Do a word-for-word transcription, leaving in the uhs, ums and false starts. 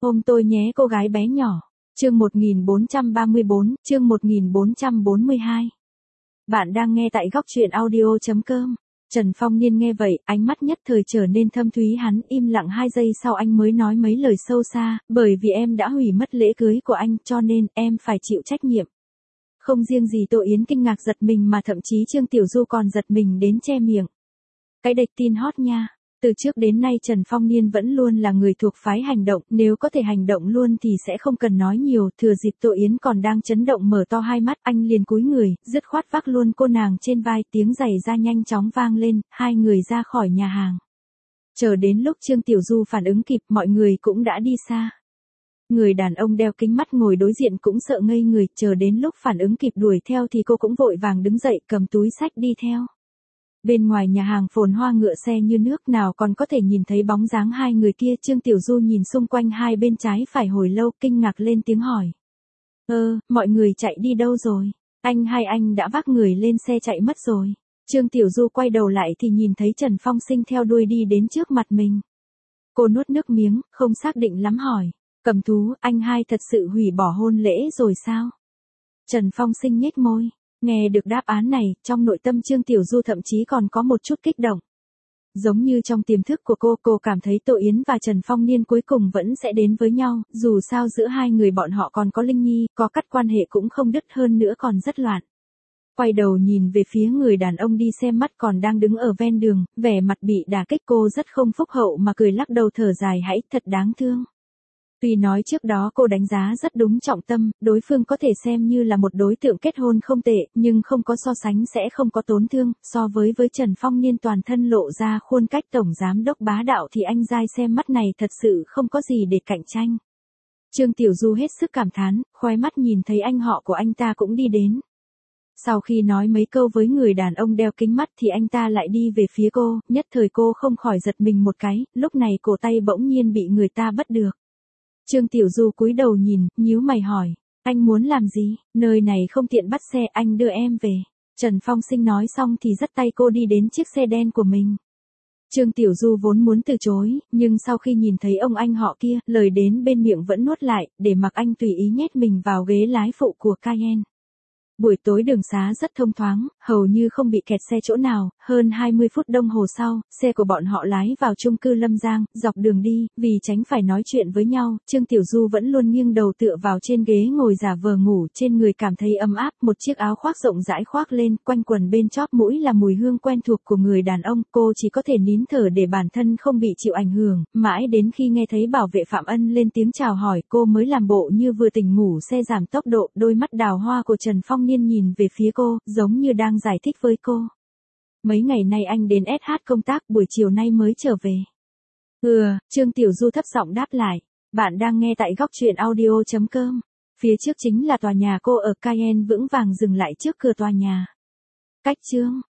Ôm tôi nhé cô gái bé nhỏ. Chương một nghìn bốn trăm ba mươi bốn, chương một nghìn bốn trăm bốn mươi hai. Bạn đang nghe tại góc truyện audio chấm com. Trần Phong Niên nghe vậy, ánh mắt nhất thời trở nên thâm thúy, hắn im lặng hai giây sau anh mới nói mấy lời sâu xa, bởi vì em đã hủy mất lễ cưới của anh, cho nên em phải chịu trách nhiệm. Không riêng gì Tô Yến kinh ngạc giật mình mà thậm chí Trương Tiểu Du còn giật mình đến che miệng. Cái đệch tin hot nha. Từ trước đến nay Trần Phong Niên vẫn luôn là người thuộc phái hành động, nếu có thể hành động luôn thì sẽ không cần nói nhiều, thừa dịp Tô Yến còn đang chấn động mở to hai mắt, anh liền cúi người, dứt khoát vác luôn cô nàng trên vai, tiếng giày da nhanh chóng vang lên, hai người ra khỏi nhà hàng. Chờ đến lúc Trương Tiểu Du phản ứng kịp, mọi người cũng đã đi xa. Người đàn ông đeo kính mắt ngồi đối diện cũng sợ ngây người, chờ đến lúc phản ứng kịp đuổi theo thì cô cũng vội vàng đứng dậy cầm túi xách đi theo. Bên ngoài nhà hàng phồn hoa ngựa xe như nước, nào còn có thể nhìn thấy bóng dáng hai người kia. Trương Tiểu Du nhìn xung quanh hai bên trái phải hồi lâu, kinh ngạc lên tiếng hỏi. Ơ, mọi người chạy đi đâu rồi? Anh hai anh đã vác người lên xe chạy mất rồi. Trương Tiểu Du quay đầu lại thì nhìn thấy Trần Phong Sinh theo đuôi đi đến trước mặt mình. Cô nuốt nước miếng, không xác định lắm hỏi. Cầm thú, anh hai thật sự hủy bỏ hôn lễ rồi sao? Trần Phong Sinh nhếch môi. Nghe được đáp án này, trong nội tâm Trương Tiểu Du thậm chí còn có một chút kích động. Giống như trong tiềm thức của cô, cô cảm thấy Tô Yến và Trần Phong Niên cuối cùng vẫn sẽ đến với nhau, dù sao giữa hai người bọn họ còn có Linh Nhi, có cắt quan hệ cũng không đứt, hơn nữa còn rất loạn. Quay đầu nhìn về phía người đàn ông đi xem mắt còn đang đứng ở ven đường, vẻ mặt bị đả kích, cô rất không phúc hậu mà cười lắc đầu thở dài, hãy thật đáng thương. Tuy nói trước đó cô đánh giá rất đúng trọng tâm, đối phương có thể xem như là một đối tượng kết hôn không tệ, nhưng không có so sánh sẽ không có tổn thương, so với với Trần Phong Niên toàn thân lộ ra khuôn cách tổng giám đốc bá đạo thì anh giai xem mắt này thật sự không có gì để cạnh tranh. Trương Tiểu Du hết sức cảm thán, khóe mắt nhìn thấy anh họ của anh ta cũng đi đến. Sau khi nói mấy câu với người đàn ông đeo kính mắt thì anh ta lại đi về phía cô, nhất thời cô không khỏi giật mình một cái, lúc này cổ tay bỗng nhiên bị người ta bắt được. Trương Tiểu Du cúi đầu nhìn, nhíu mày hỏi, anh muốn làm gì, nơi này không tiện bắt xe, anh đưa em về. Trần Phong Sinh nói xong thì dắt tay cô đi đến chiếc xe đen của mình. Trương Tiểu Du vốn muốn từ chối, nhưng sau khi nhìn thấy ông anh họ kia, lời đến bên miệng vẫn nuốt lại, để mặc anh tùy ý nhét mình vào ghế lái phụ của Cayenne. Buổi tối đường xá rất thông thoáng, hầu như không bị kẹt xe chỗ nào, hơn hai mươi phút đồng hồ sau, xe của bọn họ lái vào chung cư Lâm Giang, dọc đường đi, vì tránh phải nói chuyện với nhau, Trương Tiểu Du vẫn luôn nghiêng đầu tựa vào trên ghế ngồi giả vờ ngủ, trên người cảm thấy ấm áp, một chiếc áo khoác rộng rãi khoác lên, quanh quần bên chóp mũi là mùi hương quen thuộc của người đàn ông, cô chỉ có thể nín thở để bản thân không bị chịu ảnh hưởng, mãi đến khi nghe thấy bảo vệ Phạm Ân lên tiếng chào hỏi, cô mới làm bộ như vừa tỉnh ngủ. Xe giảm tốc độ, đôi mắt đào hoa của Trần Phong Niên nhìn về phía cô, giống như đang giải thích với cô. Mấy ngày nay anh đến ét hát công tác, buổi chiều nay mới trở về. Ừ, Trương Tiểu Du thấp giọng đáp lại. Bạn đang nghe tại góc truyện audio chấm com. Phía trước chính là tòa nhà cô ở Cayenne, vững vàng dừng lại trước cửa tòa nhà. Cách Trương